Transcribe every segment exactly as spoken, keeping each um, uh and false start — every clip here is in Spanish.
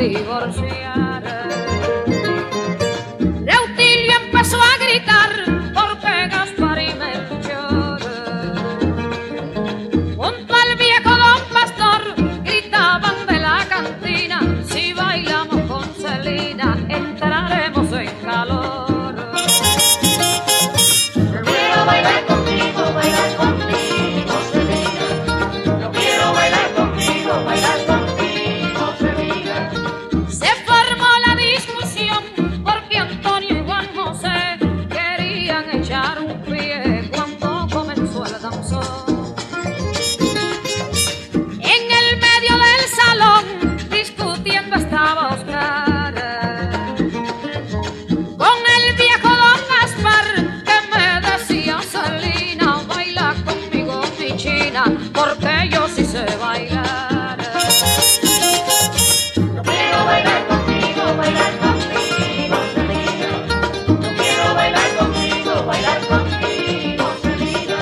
divorciar. Reutilio empezó a gritar porque Gaspar y Melchor junto al viejo don Pastor gritaban de la cantina: si bailamos con Celina entraremos en calor. Yo quiero bailar contigo, bailar contigo, Celina. Yo quiero bailar contigo, bailar contigo, Celina. Se formó la discusión porque Antonio y Juan José querían echar un pie cuando comenzó el danzón. En el medio del salón discutiendo estaba Oscar con el viejo don Gaspar, que me decía: Celina, baila conmigo mi china, porque yo sí sé bailar. Yo quiero bailar contigo, bailar contigo, Celina. Yo quiero bailar contigo, bailar contigo, Celina.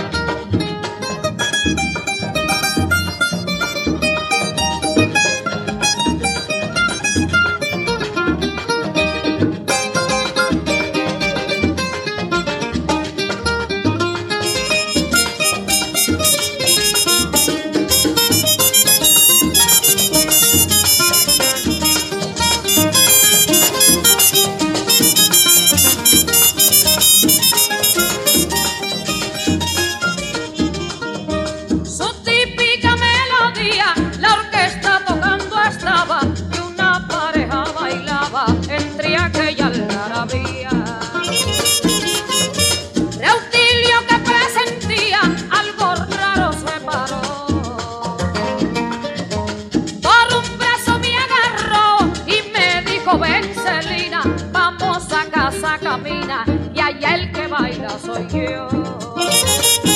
Su típica melodía, la orquesta tocando estaba y una pareja bailaba entre aquella algarabía. Reutilio, que presentía algo raro, se paró, por un brazo me agarró y me dijo: ven, Celina, vamos a casa, camina, y allá el que baila soy yo.